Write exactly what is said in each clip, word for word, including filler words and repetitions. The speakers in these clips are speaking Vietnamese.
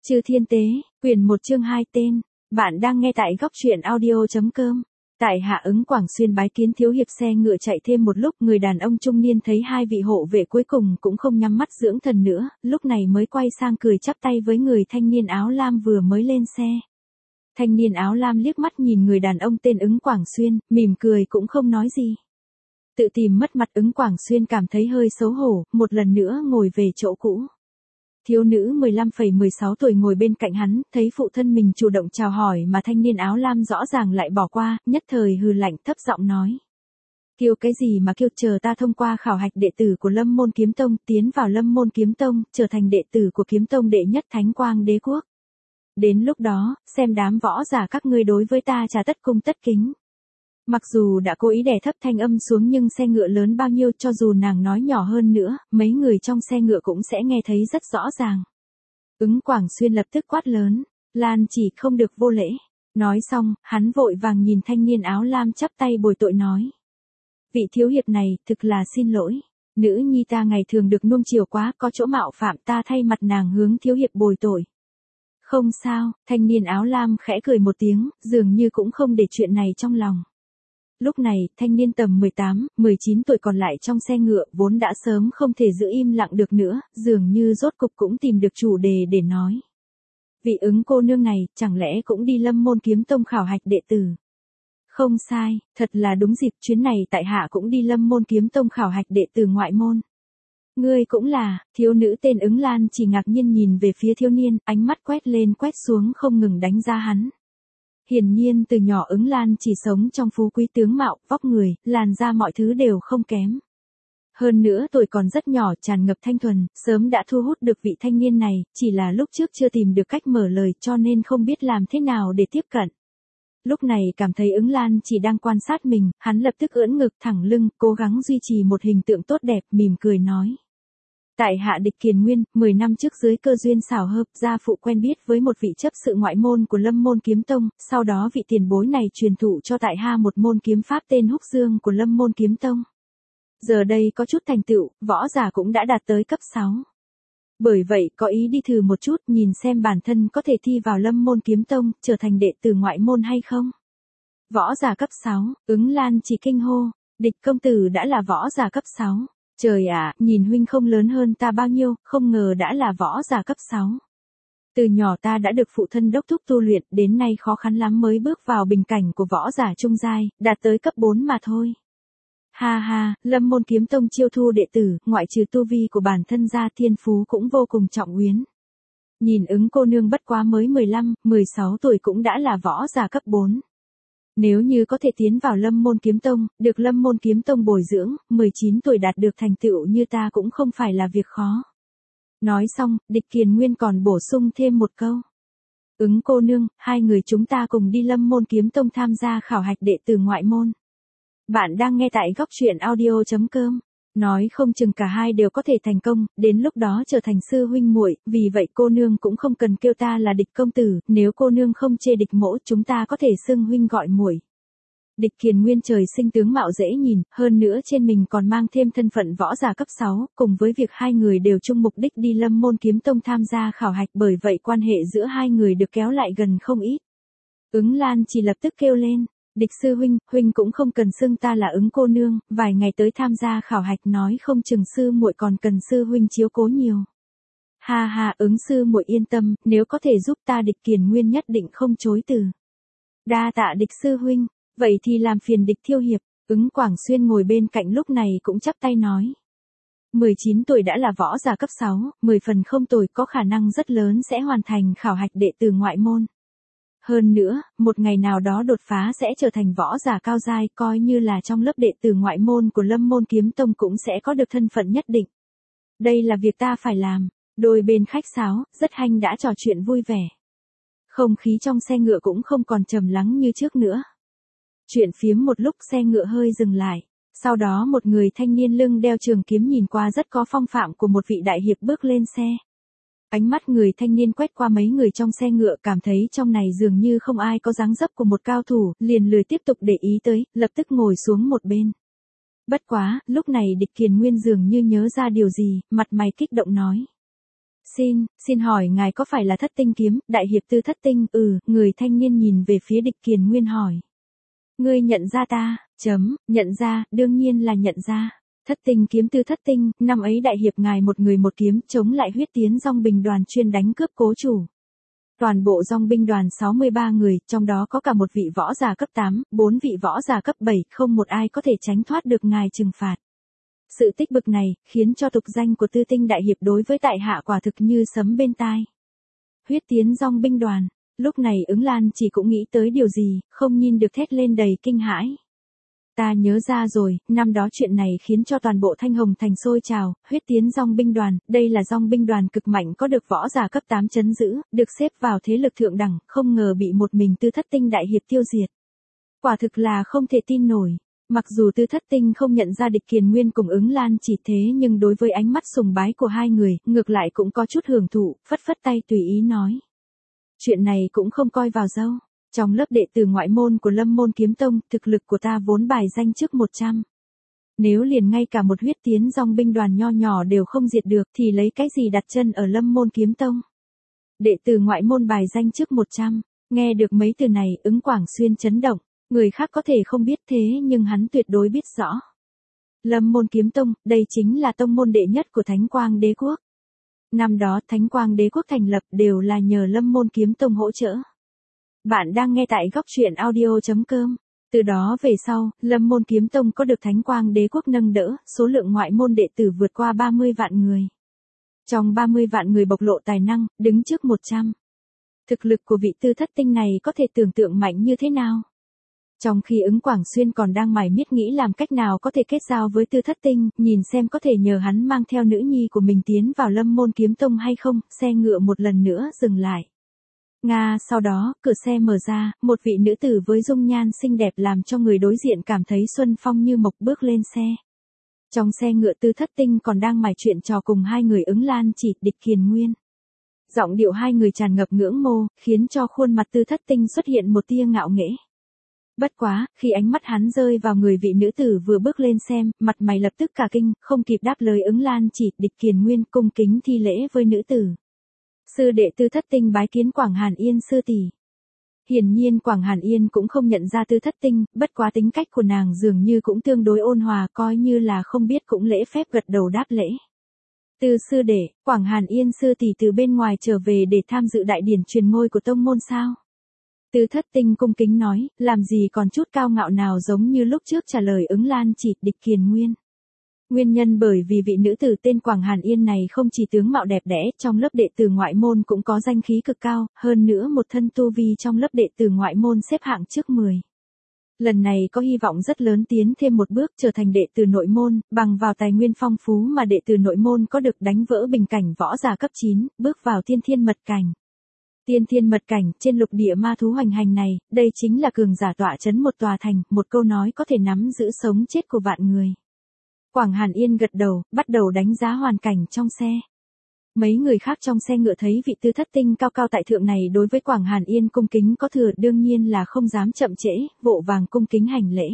Chư Thiên Tế, quyển một chương hai tên, bạn đang nghe tại góc truyện audio.com. Tại Hạ Ứng Quảng Xuyên bái kiến thiếu hiệp xe ngựa chạy thêm một lúc, người đàn ông trung niên thấy hai vị hộ vệ cuối cùng cũng không nhắm mắt dưỡng thần nữa, lúc này mới quay sang cười chắp tay với người thanh niên áo lam vừa mới lên xe. Thanh niên áo lam liếc mắt nhìn người đàn ông tên Ứng Quảng Xuyên, mỉm cười cũng không nói gì. Tự tìm mất mặt, Ứng Quảng Xuyên cảm thấy hơi xấu hổ, một lần nữa ngồi về chỗ cũ. Thiếu nữ mười lăm mười sáu tuổi ngồi bên cạnh hắn, thấy phụ thân mình chủ động chào hỏi mà thanh niên áo lam rõ ràng lại bỏ qua, nhất thời hừ lạnh thấp giọng nói. Kêu cái gì mà kêu, chờ ta thông qua khảo hạch đệ tử của Lâm Môn Kiếm Tông, tiến vào Lâm Môn Kiếm Tông, trở thành đệ tử của Kiếm Tông đệ nhất Thánh Quang Đế Quốc. Đến lúc đó, xem đám võ giả các ngươi đối với ta trả tất cung tất kính. Mặc dù đã cố ý đè thấp thanh âm xuống nhưng xe ngựa lớn bao nhiêu, cho dù nàng nói nhỏ hơn nữa, mấy người trong xe ngựa cũng sẽ nghe thấy rất rõ ràng. Ứng Quảng Xuyên lập tức quát lớn, Lan chỉ không được vô lễ. Nói xong, hắn vội vàng nhìn thanh niên áo lam chắp tay bồi tội nói. Vị thiếu hiệp này, thực là xin lỗi. Nữ nhi ta ngày thường được nuông chiều quá, có chỗ mạo phạm, ta thay mặt nàng hướng thiếu hiệp bồi tội. Không sao, thanh niên áo lam khẽ cười một tiếng, dường như cũng không để chuyện này trong lòng. Lúc này, thanh niên tầm mười tám, mười chín tuổi còn lại trong xe ngựa vốn đã sớm không thể giữ im lặng được nữa, dường như rốt cục cũng tìm được chủ đề để nói. Vị Ứng cô nương này, chẳng lẽ cũng đi Lâm Môn Kiếm Tông khảo hạch đệ tử? Không sai, thật là đúng dịp, chuyến này tại hạ cũng đi Lâm Môn Kiếm Tông khảo hạch đệ tử ngoại môn. Ngươi cũng là, thiếu nữ tên Ứng Lan chỉ ngạc nhiên nhìn về phía thiếu niên, ánh mắt quét lên quét xuống không ngừng đánh giá hắn. Hiển nhiên từ nhỏ Ứng Lan chỉ sống trong phú quý tướng mạo, vóc người, làn da mọi thứ đều không kém. Hơn nữa tuổi còn rất nhỏ, tràn ngập thanh thuần, sớm đã thu hút được vị thanh niên này, chỉ là lúc trước chưa tìm được cách mở lời cho nên không biết làm thế nào để tiếp cận. Lúc này cảm thấy Ứng Lan chỉ đang quan sát mình, hắn lập tức ưỡn ngực thẳng lưng, cố gắng duy trì một hình tượng tốt đẹp, mỉm cười nói. Tại hạ Địch Kiền Nguyên, mười năm trước dưới cơ duyên xảo hợp, gia phụ quen biết với một vị chấp sự ngoại môn của Lâm Môn Kiếm Tông, sau đó vị tiền bối này truyền thụ cho tại hạ một môn kiếm pháp tên Húc Dương của Lâm Môn Kiếm Tông. Giờ đây có chút thành tựu, võ giả cũng đã đạt tới cấp sáu. Bởi vậy có ý đi thử một chút, nhìn xem bản thân có thể thi vào Lâm Môn Kiếm Tông, trở thành đệ tử ngoại môn hay không. Võ giả cấp sáu, Ứng Lan chỉ kinh hô, Địch công tử đã là võ giả cấp sáu. Trời ạ, nhìn huynh không lớn hơn ta bao nhiêu, không ngờ đã là võ giả cấp sáu. Từ nhỏ ta đã được phụ thân đốc thúc tu luyện, đến nay khó khăn lắm mới bước vào bình cảnh của võ giả trung giai, đạt tới cấp bốn mà thôi. Ha ha, Lâm Môn Kiếm Tông chiêu thu đệ tử, ngoại trừ tu vi của bản thân ra, thiên phú cũng vô cùng trọng uyến. Nhìn Ứng cô nương bất quá mới mười lăm, mười sáu tuổi cũng đã là võ giả cấp bốn. Nếu như có thể tiến vào Lâm Môn Kiếm Tông, được Lâm Môn Kiếm Tông bồi dưỡng, mười chín tuổi đạt được thành tựu như ta cũng không phải là việc khó. Nói xong, Địch Kiền Nguyên còn bổ sung thêm một câu. Ứng cô nương, hai người chúng ta cùng đi Lâm Môn Kiếm Tông tham gia khảo hạch đệ tử ngoại môn. Bạn đang nghe tại góc truyện audio.com. Nói không chừng cả hai đều có thể thành công, đến lúc đó trở thành sư huynh muội, vì vậy cô nương cũng không cần kêu ta là Địch công tử, nếu cô nương không chê Địch mỗ, chúng ta có thể xưng huynh gọi muội. Địch Kiền Nguyên trời sinh tướng mạo dễ nhìn, hơn nữa trên mình còn mang thêm thân phận võ giả cấp sáu, cùng với việc hai người đều chung mục đích đi Lâm Môn Kiếm Tông tham gia khảo hạch, bởi vậy quan hệ giữa hai người được kéo lại gần không ít. Ứng Lan chỉ lập tức kêu lên. Địch sư huynh, huynh cũng không cần xưng ta là Ứng cô nương, vài ngày tới tham gia khảo hạch nói không chừng sư muội còn cần sư huynh chiếu cố nhiều. Ha ha, Ứng sư muội yên tâm, nếu có thể giúp ta Địch Kiền Nguyên nhất định không chối từ. Đa tạ Địch sư huynh, vậy thì làm phiền Địch thiếu hiệp. Ứng Quảng Xuyên ngồi bên cạnh lúc này cũng chắp tay nói. mười chín tuổi đã là võ giả cấp sáu, mười phần không tuổi, có khả năng rất lớn sẽ hoàn thành khảo hạch đệ tử ngoại môn. Hơn nữa, một ngày nào đó đột phá sẽ trở thành võ giả cao giai, coi như là trong lớp đệ tử ngoại môn của Lâm Môn Kiếm Tông cũng sẽ có được thân phận nhất định. Đây là việc ta phải làm. Đôi bên khách sáo, rất hanh đã trò chuyện vui vẻ. Không khí trong xe ngựa cũng không còn trầm lắng như trước nữa. Chuyện phiếm một lúc xe ngựa hơi dừng lại. Sau đó một người thanh niên lưng đeo trường kiếm nhìn qua rất có phong phạm của một vị đại hiệp bước lên xe. Ánh mắt người thanh niên quét qua mấy người trong xe ngựa, cảm thấy trong này dường như không ai có dáng dấp của một cao thủ, liền lười tiếp tục để ý tới, lập tức ngồi xuống một bên. Bất quá, lúc này Địch Kiền Nguyên dường như nhớ ra điều gì, mặt mày kích động nói. Xin, xin hỏi ngài có phải là Thất Tinh kiếm, đại hiệp Tư Thất Tinh? Ừ, người thanh niên nhìn về phía Địch Kiền Nguyên hỏi. Ngươi nhận ra ta? Chấm, nhận ra, đương nhiên là nhận ra. Thất Tinh kiếm Tư Thất Tinh, năm ấy đại hiệp ngài một người một kiếm chống lại huyết tiến dòng binh đoàn chuyên đánh cướp cố chủ. Toàn bộ dòng binh đoàn sáu mươi ba người, trong đó có cả một vị võ giả cấp tám, bốn vị võ giả cấp bảy, không một ai có thể tránh thoát được ngài trừng phạt. Sự tích bực này, khiến cho tục danh của Tư Tinh đại hiệp đối với tại hạ quả thực như sấm bên tai. Huyết tiến dòng binh đoàn, lúc này Ứng Lan chỉ cũng nghĩ tới điều gì, không nhìn được thét lên đầy kinh hãi. Ta nhớ ra rồi, năm đó chuyện này khiến cho toàn bộ Thanh Hồng thành sôi trào, huyết tiến dòng binh đoàn, đây là dòng binh đoàn cực mạnh có được võ giả cấp tám trấn giữ, được xếp vào thế lực thượng đẳng, không ngờ bị một mình Tư Thất Tinh đại hiệp tiêu diệt. Quả thực là không thể tin nổi. Mặc dù Tư Thất Tinh không nhận ra Địch Kiền Nguyên cùng Ứng Lan chỉ thế nhưng đối với ánh mắt sùng bái của hai người, ngược lại cũng có chút hưởng thụ, phất phất tay tùy ý nói. Chuyện này cũng không coi vào đâu. Trong lớp đệ tử ngoại môn của Lâm Môn Kiếm Tông, thực lực của ta vốn bài danh trước một trăm. Nếu liền ngay cả một huyết tiến dòng binh đoàn nho nhỏ đều không diệt được thì lấy cái gì đặt chân ở Lâm Môn Kiếm Tông. Đệ tử ngoại môn bài danh trước một trăm, nghe được mấy từ này Ứng Quảng Xuyên chấn động, người khác có thể không biết thế nhưng hắn tuyệt đối biết rõ. Lâm Môn Kiếm Tông, đây chính là tông môn đệ nhất của Thánh Quang Đế Quốc. Năm đó Thánh Quang Đế Quốc thành lập đều là nhờ Lâm Môn Kiếm Tông hỗ trợ. Bạn đang nghe tại góc truyện audio chấm com. Từ đó về sau, Lâm Môn Kiếm Tông có được Thánh Quang Đế Quốc nâng đỡ, số lượng ngoại môn đệ tử vượt qua ba mươi vạn người. Trong ba mươi vạn người bộc lộ tài năng, đứng trước một trăm. Thực lực của vị Tư Thất Tinh này có thể tưởng tượng mạnh như thế nào? Trong khi Ứng Quảng Xuyên còn đang mải miết nghĩ làm cách nào có thể kết giao với Tư Thất Tinh, nhìn xem có thể nhờ hắn mang theo nữ nhi của mình tiến vào Lâm Môn Kiếm Tông hay không, xe ngựa một lần nữa dừng lại. Nga, sau đó, cửa xe mở ra, một vị nữ tử với dung nhan xinh đẹp làm cho người đối diện cảm thấy xuân phong như mộc bước lên xe. Trong xe ngựa Tư Thất Tinh còn đang mải chuyện trò cùng hai người Ứng Lan chỉ, Địch Kiền Nguyên. Giọng điệu hai người tràn ngập ngưỡng mộ, khiến cho khuôn mặt Tư Thất Tinh xuất hiện một tia ngạo nghễ. Bất quá, khi ánh mắt hắn rơi vào người vị nữ tử vừa bước lên xem, mặt mày lập tức cả kinh, không kịp đáp lời Ứng Lan chỉ, Địch Kiền Nguyên cung kính thi lễ với nữ tử. Sư đệ Tư Thất Tinh bái kiến Quảng Hàn Yên sư tỷ. Hiển nhiên Quảng Hàn Yên cũng không nhận ra Tư Thất Tinh, bất quá tính cách của nàng dường như cũng tương đối ôn hòa, coi như là không biết cũng lễ phép gật đầu đáp lễ. Tư sư đệ, Quảng Hàn Yên sư tỷ từ bên ngoài trở về để tham dự đại điển truyền ngôi của tông môn sao? Tư Thất Tinh cung kính nói, làm gì còn chút cao ngạo nào giống như lúc trước trả lời Ứng Lan chỉ, Địch Kiền Nguyên. Nguyên nhân bởi vì vị nữ tử tên Quảng Hàn Yên này không chỉ tướng mạo đẹp đẽ, trong lớp đệ tử ngoại môn cũng có danh khí cực cao, hơn nữa một thân tu vi trong lớp đệ tử ngoại môn xếp hạng trước mười. Lần này có hy vọng rất lớn tiến thêm một bước trở thành đệ tử nội môn, bằng vào tài nguyên phong phú mà đệ tử nội môn có được đánh vỡ bình cảnh võ giả cấp chín, bước vào tiên thiên mật cảnh. Tiên thiên mật cảnh, trên lục địa ma thú hoành hành này, đây chính là cường giả tọa chấn một tòa thành, một câu nói có thể nắm giữ sống chết của vạn người. Quảng Hàn Yên gật đầu, bắt đầu đánh giá hoàn cảnh trong xe. Mấy người khác trong xe ngựa thấy vị Tư Thất Tinh cao cao tại thượng này đối với Quảng Hàn Yên cung kính có thừa, đương nhiên là không dám chậm trễ, vội vàng cung kính hành lễ.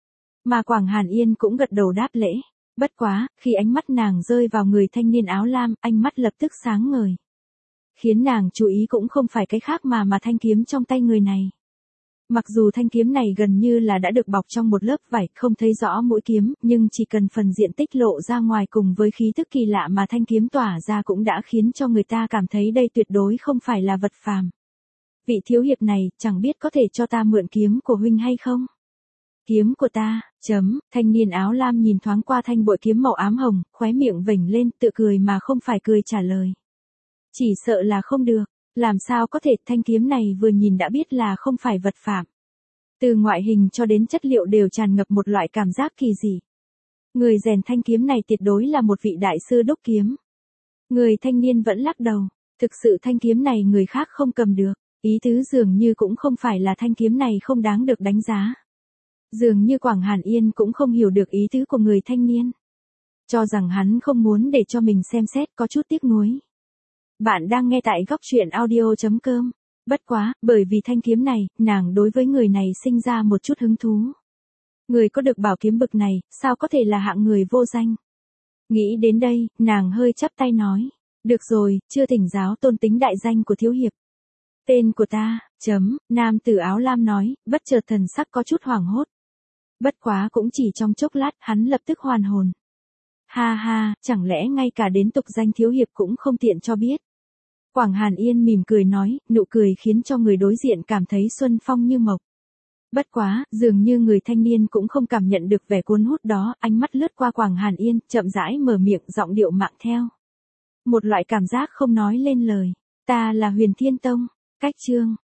Mà Quảng Hàn Yên cũng gật đầu đáp lễ. Bất quá, khi ánh mắt nàng rơi vào người thanh niên áo lam, ánh mắt lập tức sáng ngời. Khiến nàng chú ý cũng không phải cái khác mà mà thanh kiếm trong tay người này. Mặc dù thanh kiếm này gần như là đã được bọc trong một lớp vải, không thấy rõ mũi kiếm, nhưng chỉ cần phần diện tích lộ ra ngoài cùng với khí tức kỳ lạ mà thanh kiếm tỏa ra cũng đã khiến cho người ta cảm thấy đây tuyệt đối không phải là vật phàm. Vị thiếu hiệp này, chẳng biết có thể cho ta mượn kiếm của huynh hay không? Kiếm của ta, chấm, thanh niên áo lam nhìn thoáng qua thanh bội kiếm màu ám hồng, khóe miệng vểnh lên, tự cười mà không phải cười trả lời. Chỉ sợ là không được. Làm sao có thể, thanh kiếm này vừa nhìn đã biết là không phải vật phàm. Từ ngoại hình cho đến chất liệu đều tràn ngập một loại cảm giác kỳ dị. Người rèn thanh kiếm này tuyệt đối là một vị đại sư đúc kiếm. Người thanh niên vẫn lắc đầu, thực sự thanh kiếm này người khác không cầm được, ý tứ dường như cũng không phải là thanh kiếm này không đáng được đánh giá. Dường như Quảng Hàn Yên cũng không hiểu được ý tứ của người thanh niên. Cho rằng hắn không muốn để cho mình xem xét, có chút tiếc nuối. Bạn đang nghe tại góc truyện audio chấm com. Bất quá, bởi vì thanh kiếm này, nàng đối với người này sinh ra một chút hứng thú. Người có được bảo kiếm bực này, sao có thể là hạng người vô danh? Nghĩ đến đây, nàng hơi chắp tay nói. Được rồi, chưa thỉnh giáo tôn tính đại danh của thiếu hiệp. Tên của ta, chấm, nam tử áo lam nói, bất chợt thần sắc có chút hoảng hốt. Bất quá cũng chỉ trong chốc lát, hắn lập tức hoàn hồn. Ha ha, chẳng lẽ ngay cả đến tục danh thiếu hiệp cũng không tiện cho biết. Quảng Hàn Yên mỉm cười nói, nụ cười khiến cho người đối diện cảm thấy xuân phong như mộc. Bất quá, dường như người thanh niên cũng không cảm nhận được vẻ cuốn hút đó, ánh mắt lướt qua Quảng Hàn Yên, chậm rãi mở miệng, giọng điệu mạng theo. Một loại cảm giác không nói lên lời. Ta là Huyền Thiên Tông, cách chương.